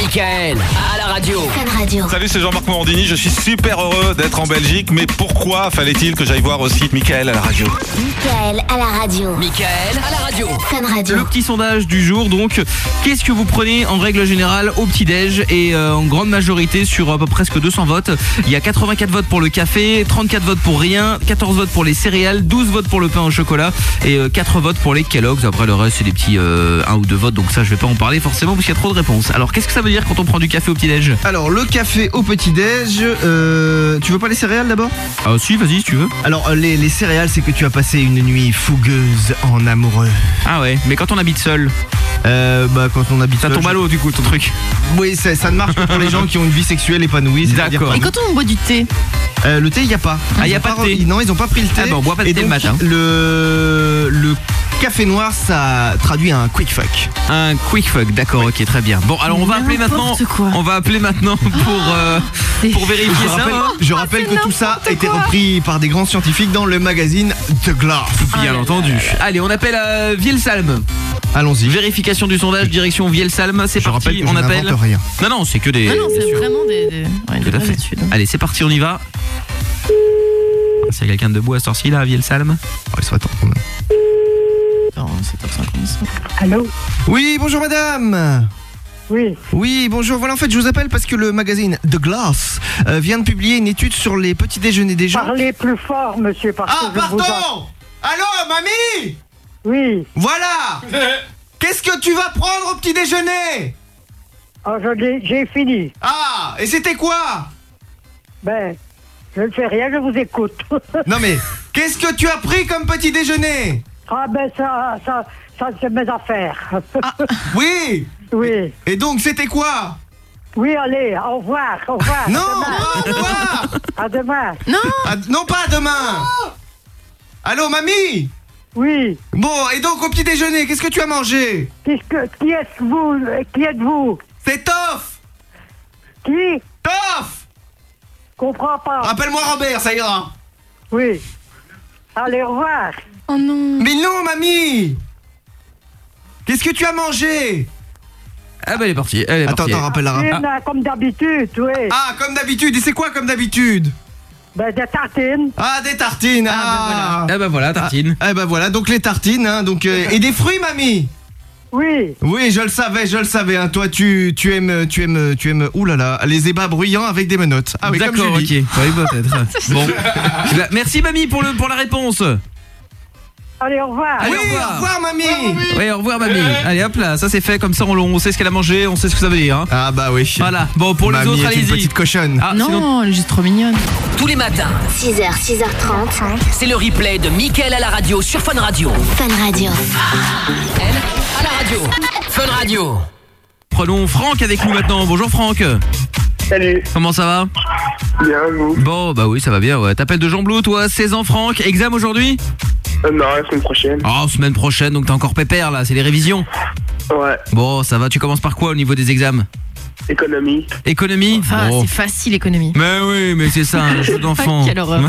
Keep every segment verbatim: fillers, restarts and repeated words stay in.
Mickaël à la radio. Fun Radio. Salut, c'est Jean-Marc Morandini. Je suis super heureux d'être en Belgique, mais pourquoi fallait-il que j'aille voir aussi Mickaël à la radio? Mickaël à la radio. Mickaël à la radio. Fun Radio. Le petit sondage du jour, donc, qu'est-ce que vous prenez en règle générale au petit-déj? Et euh, en grande majorité, sur à peu presque deux cents votes, il y a quatre-vingt-quatre votes pour le café, trente-quatre votes pour rien, quatorze votes pour les céréales, douze votes pour le pain au chocolat et euh, quatre votes pour les Kellogg's. Après le reste c'est des petits euh, un ou deux votes, donc ça je vais pas en parler forcément parce qu'il y a trop de réponses. Alors qu'est-ce que ça veut dire quand on prend du café au petit-déj? Alors le café au petit-déj, euh, tu veux pas les céréales d'abord? Ah si, vas-y si tu veux. Alors les, les céréales, c'est que tu as passé une nuit fougueuse en amoureux. Ah ouais, mais quand on habite seul, euh, Bah quand on habite ça seul, tombe à l'eau du coup ton truc. Oui, ça, ça ne marche que pour les gens qui ont une vie sexuelle épanouie. c'est-à-dire D'accord. pas Et nous. quand on boit du thé? Euh, le thé, il n'y a pas. Ah, y a Ils ont pas de thé. re- Non, ils ont pas pris le thé. Ah ben, on boit pas de Et thé le donc, matin. Le, le café noir, ça traduit un quick fuck. Un quick fuck, d'accord, ok, très bien. Bon, alors on va appeler maintenant. N'importe quoi. On va appeler maintenant pour euh, pour vérifier Je ça. rappelle, hein. je rappelle que tout ça a été repris par des grands scientifiques dans le magazine The Glass. Bien entendu. Allez, on appelle euh, Vielsalm. Allons-y. Vérification du sondage, direction Vielsalm. C'est Je parti, rappelle que on je appelle. n'invente rien. Non, non, c'est que des. Ah non, bien c'est sûr. vraiment des, des, ouais, des Tout à vraies fait. études. Allez, c'est parti, on y va. C'est quelqu'un debout à cette heure-ci là, à Vielsalm. Oh, il serait temps quand même. Attends, sept heures cinquante-cinq. Allô? Oui, bonjour madame. Oui. Oui, bonjour. Voilà, en fait, je vous appelle parce que le magazine The Glass euh, vient de publier une étude sur les petits déjeuners des gens. Parlez plus fort, monsieur, parce Ah, que je vous pardon. entends. Allô, mamie. Oui. Voilà. Qu'est-ce que tu vas prendre au petit déjeuner? Ah, je l'ai- j'ai fini. Ah, et c'était quoi? Ben, je ne fais rien, je vous écoute. Non mais, qu'est-ce que tu as pris comme petit déjeuner? Ah ben, ça, ça, ça, c'est mes affaires. Oui. Oui. Et donc, c'était quoi? Oui, allez, au revoir, au revoir. Non, à pas au revoir. demain. À demain. Ah, non, pas demain. Allô, mamie? Oui. Bon, et donc au petit déjeuner, qu'est-ce que tu as mangé? Qu'est-ce que, qui êtes-vous? Qui êtes-vous? C'est Toff. Qui? Toff. Comprends pas. Rappelle-moi Robert, ça ira. Oui. Allez, au revoir. Oh non. Mais non, mamie. Qu'est-ce que tu as mangé? Ah bah elle est partie, elle est Attends, partie. attends, rappelle la Une, rap- euh, comme d'habitude, oui. Ah, comme d'habitude. Et c'est quoi comme d'habitude? Ben, des tartines. Ah, des tartines. Ah, Ah bah voilà, tartine. Ah, eh ben voilà, donc les tartines, hein, donc euh, et des fruits, mamie. Oui. Oui, je le savais, je le savais. Hein. Toi, tu, tu aimes, tu aimes, tu aimes. Ouh là là, les ébats bruyants avec des menottes. Ah oui, D'accord, comme ok. Julie. Oui, peut-être. Bon. Bah, merci mamie pour le pour la réponse. Allez, au revoir. Allez, Oui, au revoir. au revoir, mamie. Oui, au revoir mamie. Allez hop là, ça c'est fait, comme ça on, on sait ce qu'elle a mangé, on sait ce que ça veut dire. Hein. Ah bah oui. Voilà. Bon, pour les Mamie autres, est une allez-y. petite cochonne. Ah, Non, sinon- elle est juste trop mignonne. Tous les matins, six heures, six heures trente. c'est le replay de Mickaël à la radio sur Fun Radio. Fun Radio. Elle à la radio. Fun Radio. Prenons Franck avec nous maintenant. Bonjour Franck. Salut. Comment ça va? Bien, vous? Bon, bah oui, ça va bien. Ouais. T'appelles de Jean Blou, toi, seize ans Franck. Examen aujourd'hui? euh, Non, la semaine prochaine. Oh, semaine prochaine, donc t'es encore pépère là, c'est les révisions. Ouais. Bon, ça va, tu commences par quoi au niveau des examens? Économie. Économie? Ah, Bon. c'est facile, l'économie. Mais oui, mais c'est ça, un jeu d'enfant. Quelle horreur.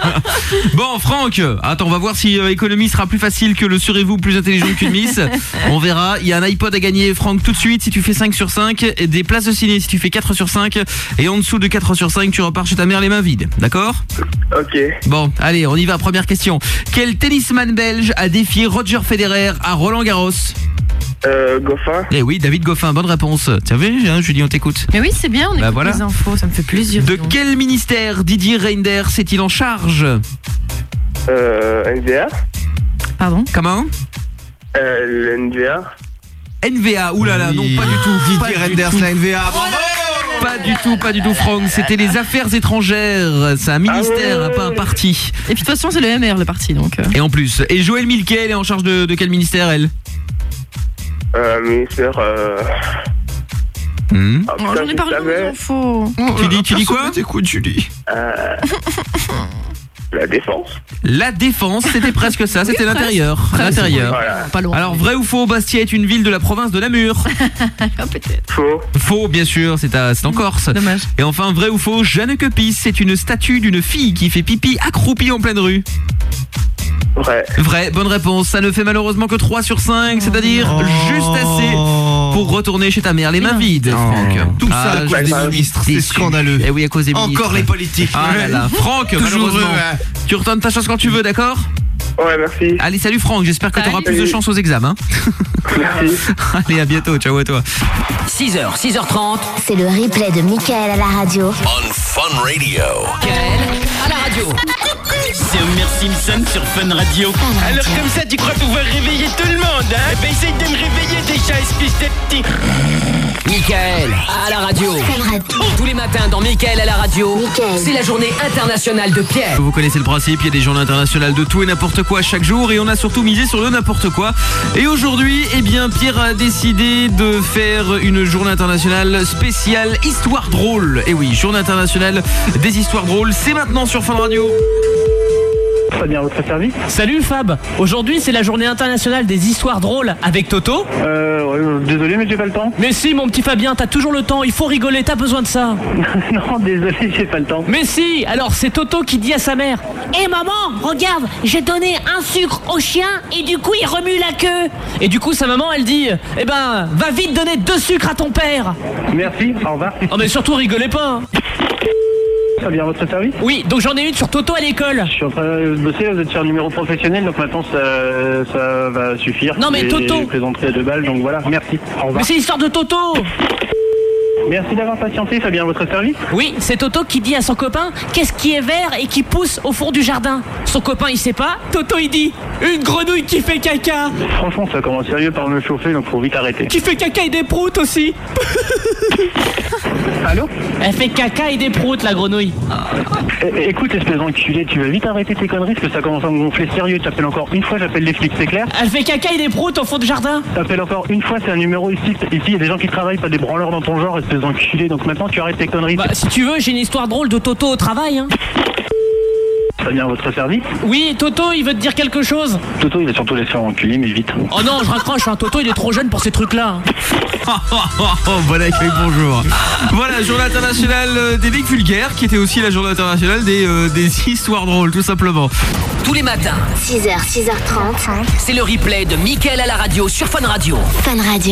Bon, Franck, attends, on va voir si euh, économie sera plus facile que le serez-vous plus intelligent qu'une miss. On verra. Il y a un iPod à gagner, Franck, tout de suite si tu fais cinq sur cinq, et des places de ciné si tu fais quatre sur cinq, et en dessous de quatre sur cinq, tu repars chez ta mère les mains vides. D'accord? Ok. Bon, allez, on y va. Première question. Quel tennisman belge a défié Roger Federer à Roland-Garros? Euh, Goffin. Eh oui, David Goffin, bonne réponse. Tiens, vu, hein, Julie, on t'écoute. Mais oui, c'est bien, on écoute Bah voilà. les infos, ça me fait plaisir. De dis donc. quel ministère Didier Reinders est-il en charge? Euh, N V A. Pardon? Comment? Euh, le N V A. N V A, oulala, non, Oui. pas du tout. Pas Didier du Renders, tout. la N V A. Bravo. Pas du tout, pas du tout, Franck. C'était les affaires étrangères. C'est un ministère, Ah ouais. pas un parti. Et puis de toute façon, c'est le M R, le parti, donc... euh. Et en plus, et Joël Milquet, elle est en charge de, de quel ministère, elle? Euh, ministère. Euh... Hmm. Ah, Oh, putain, j'en ai je parlé dans les savais. infos. Tu dis, tu dis quoi? T'écoutes, Julie. Euh... La défense. La défense, c'était presque ça, c'était Oui, presque. l'intérieur. Presque, L'intérieur. Voilà. Pas loin. Alors, vrai ou faux, Bastia est une ville de la province de Namur? Ah, peut-être. Faux. Faux, bien sûr, c'est à- c'est en Corse. Dommage. Et enfin, vrai ou faux, Jeanne Quepis, c'est une statue d'une fille qui fait pipi accroupie en pleine rue. Vrai. Vrai, bonne réponse. Ça ne fait malheureusement que trois sur cinq, c'est-à-dire juste assez. Oh. pour retourner chez ta mère les mains Non. vides, Franck. Tout ça Ah, à cause je des suis ministres, c'est déçu. scandaleux. Eh oui, à cause des ministres. Encore les politiques. Ah là là. Franck, Toujours malheureusement, eux, ouais. tu retournes ta chance quand tu veux, d'accord? Ouais, merci. Allez, salut Franck, j'espère que tu auras Salut. plus de chance aux examens. Merci. Allez, à bientôt, ciao à toi. six heures, six heures trente. C'est le replay de Mickaël à la radio. On Fun Radio. Mickaël à la radio. C'est Homer Simpson sur Fun Radio. Alors comme ça, tu crois pouvoir réveiller tout le monde, hein? Eh ben essaye de me réveiller déjà, espèce de petit... Mickaël à la radio. Fun Radio. Tous les matins dans Mickaël à la radio, Mickaël. c'est la journée internationale de Pierre. Vous connaissez le principe, il y a des journées internationales de tout et n'importe quoi chaque jour et on a surtout misé sur le n'importe quoi. Et aujourd'hui, eh bien, Pierre a décidé de faire une journée internationale spéciale histoire drôle. Et oui, journée internationale des histoires drôles, c'est maintenant sur Fun Radio. Fabien, votre service? Salut Fab. Aujourd'hui, c'est la journée internationale des histoires drôles avec Toto. Euh, ouais, désolé, mais j'ai pas le temps. Mais si, mon petit Fabien, t'as toujours le temps, il faut rigoler, t'as besoin de ça. Non, désolé, j'ai pas le temps. Mais si, alors c'est Toto qui dit à sa mère: Eh maman, regarde, j'ai donné un sucre au chien et du coup il remue la queue. Et du coup, sa maman, elle dit: eh ben, va vite donner deux sucres à ton père. Merci, au revoir. Oh mais surtout rigolez pas, hein. Fabien, votre service? Oui, donc j'en ai une sur Toto à l'école. Je suis en train de bosser, vous êtes sur un numéro professionnel, donc maintenant ça, ça va suffire. Non, mais Et Toto. Je présenterai à deux balles, donc voilà, merci, au revoir. Mais c'est l'histoire de Toto. Merci d'avoir patienté, Fabien, votre service? Oui, c'est Toto qui dit à son copain: qu'est-ce qui est vert et qui pousse au fond du jardin? Son copain il sait pas. Toto il dit: une grenouille qui fait caca. Franchement, ça commence sérieux par me chauffer, donc faut vite arrêter. Qui fait caca et des proutes aussi. Allô? Elle fait caca et des proutes, la grenouille. É- Écoute, espèce d'enculé, tu vas vite arrêter tes conneries, parce que ça commence à me gonfler sérieux. T'appelles encore une fois, j'appelle les flics, c'est clair? Elle fait caca et des proutes au fond du jardin. T'appelles encore une fois, c'est un numéro ici. Ici, il y a des gens qui travaillent, pas des branleurs dans ton genre, espèce d'enculé. Donc maintenant, tu arrêtes tes conneries. Bah si tu veux, j'ai une histoire drôle de Toto au travail, hein. Fabien, votre service? Oui, Toto il veut te dire quelque chose. Toto, il va surtout les faire enculer, mais vite. Oh non, je raccroche, hein. Toto il est trop jeune pour ces trucs là. Oh, bon accueil, bonjour. Voilà, journée internationale euh, des mecs vulgaires, qui était aussi la journée internationale des, euh, des histoires drôles, tout simplement. Tous les matins, six heures, six heures trente. c'est le replay de Mickaël à la radio sur Fun Radio. Fun Radio.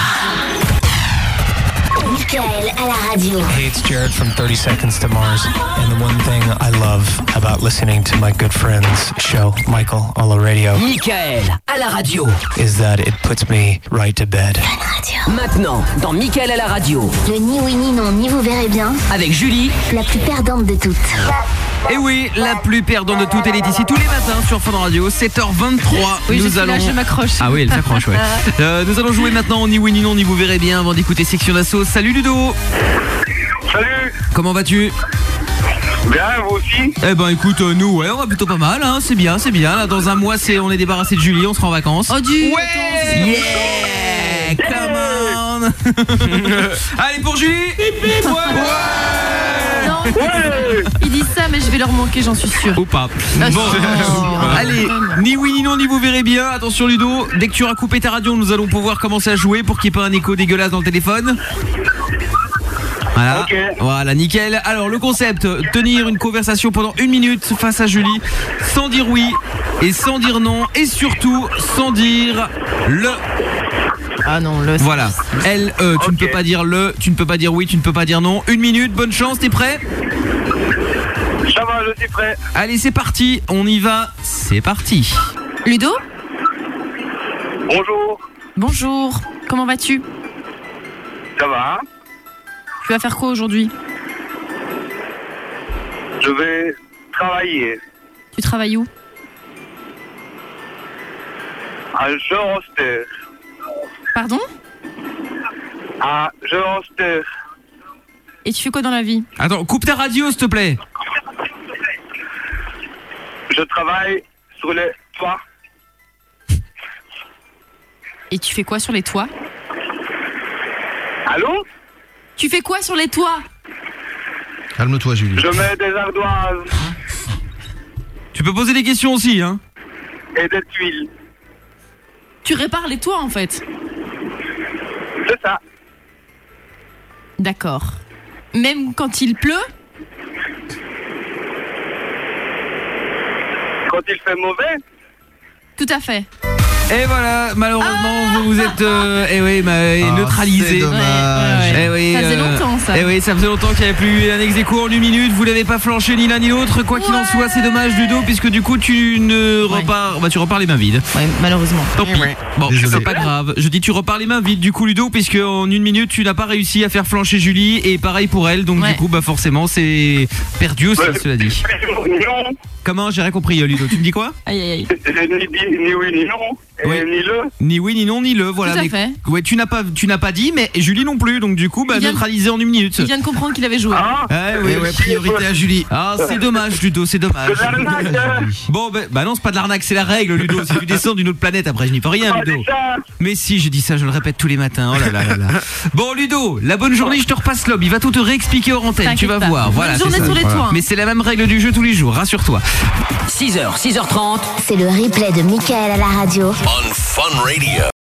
Mickaël à la radio. Hey, it's Jared from thirty seconds to Mars. And the one thing I love about listening to my good friend's show, Michael on the radio, Mickaël à la radio. is that it puts me right to bed. Fun Radio. Maintenant, dans Mickaël à la radio, Le ni oui ni non ni vous verrez bien. avec Julie, La plus perdante de toutes. Et oui, la plus perdante de toutes, elle est ici tous les matins sur Fun Radio, sept heures vingt-trois. Oui, je nous suis allons... là, je m'accroche. Ah oui, elle s'accroche, ouais. Euh, nous allons jouer maintenant ni oui ni non, ni vous verrez bien avant d'écouter Section d'Assaut. Salut Ludo. Salut! Comment vas-tu? Bien, vous aussi? Eh ben écoute, euh, nous, ouais, on va plutôt pas mal, hein. C'est bien, c'est bien. Là, dans un mois, c'est, on est débarrassé de Julie, on sera en vacances. Oh du Ouais. Yeah, come on. Allez pour Julie. Ouais. Non, il dit ça, mais je vais leur manquer, j'en suis sûre. Ou pas. Ah, Bon, si. allez, ni oui ni non, ni vous verrez bien. Attention Ludo, dès que tu auras coupé ta radio, nous allons pouvoir commencer à jouer pour qu'il n'y ait pas un écho dégueulasse dans le téléphone. Voilà, Ok. voilà, nickel. Alors le concept, tenir une conversation pendant une minute face à Julie, sans dire oui et sans dire non, et surtout sans dire le. Ah non, le. Voilà, L E, tu Ok. ne peux pas dire le, tu ne peux pas dire oui, tu ne peux pas dire non. Une minute, bonne chance, t'es prêt? Ça va, je suis prêt. Allez, c'est parti, on y va, c'est parti. Ludo, Bonjour. bonjour. Comment vas-tu? Ça va? Tu vas faire quoi aujourd'hui? Je vais travailler Tu travailles où? à Eurostar. Pardon? À Eurostar. Et tu fais quoi dans la vie? Attends, coupe ta radio, s'il te plaît. Je travaille sur les toits. Et tu fais quoi sur les toits? Allô? Tu fais quoi sur les toits? Calme-toi, Julie. Je mets des ardoises Tu peux poser des questions aussi, hein. et des tuiles. Tu répares les toits en fait. C'est ça. D'accord. Même quand il pleut? Quand il fait mauvais, Tout à fait. Et voilà, malheureusement, vous vous êtes euh, eh oui, bah, Ah, neutralisé. c'est dommage. Ouais, ouais, Eh oui, Ça faisait euh, longtemps, ça. Eh oui, ça faisait longtemps qu'il n'y avait plus eu un ex-aequo en une minute. Vous n'avez pas flanché ni l'un ni l'autre. Quoi qu'il en Ouais. soit, c'est dommage, Ludo, puisque du coup, tu ne Ouais. repars, bah, tu repars les mains vides. Ouais, malheureusement. Tant pis. Bon, Désolé. c'est pas grave. Je dis, tu repars les mains vides, du coup, Ludo, puisque en une minute, tu n'as pas réussi à faire flancher Julie, et pareil pour elle. Donc, Ouais. du coup, bah, forcément, c'est perdu aussi, cela dit. Comment? J'ai rien compris, euh, Ludo. Tu me dis quoi? Aïe, aïe, aïe. Ni, ni oui, ni non. Et Oui. Ni le. Ni oui, ni non, ni le. Voilà. Tout à Mais- fait. Ouais, tu n'as pas, tu n'as pas dit, mais Julie non plus. Donc, du coup, bah, Il vient de- neutralisé en une minute. Il vient de comprendre qu'il avait joué. Ah, Ah, oui, Ouais, ouais, priorité à Julie. Ah, c'est dommage, Ludo, c'est dommage. c'est de l'arnaque, hein. Bon, bah, bah non, c'est pas de l'arnaque, c'est la règle, Ludo. Si tu descends d'une autre planète, après, je n'y peux rien, Ah, Ludo. c'est ça. Mais si, je dis ça, je le répète tous les matins. Oh là là là là. Bon, Ludo, la bonne journée, je te repasse l'homme. Il va tout te réexpliquer hors antenne, tu T'inquiète vas pas. voir. Voilà, Bonne c'est journée ça. sur les toits. Mais c'est la même règle du jeu tous les jours, rassure-toi. six heures, six heures trente. C'est le replay de Michael à la radio. on Fun Radio.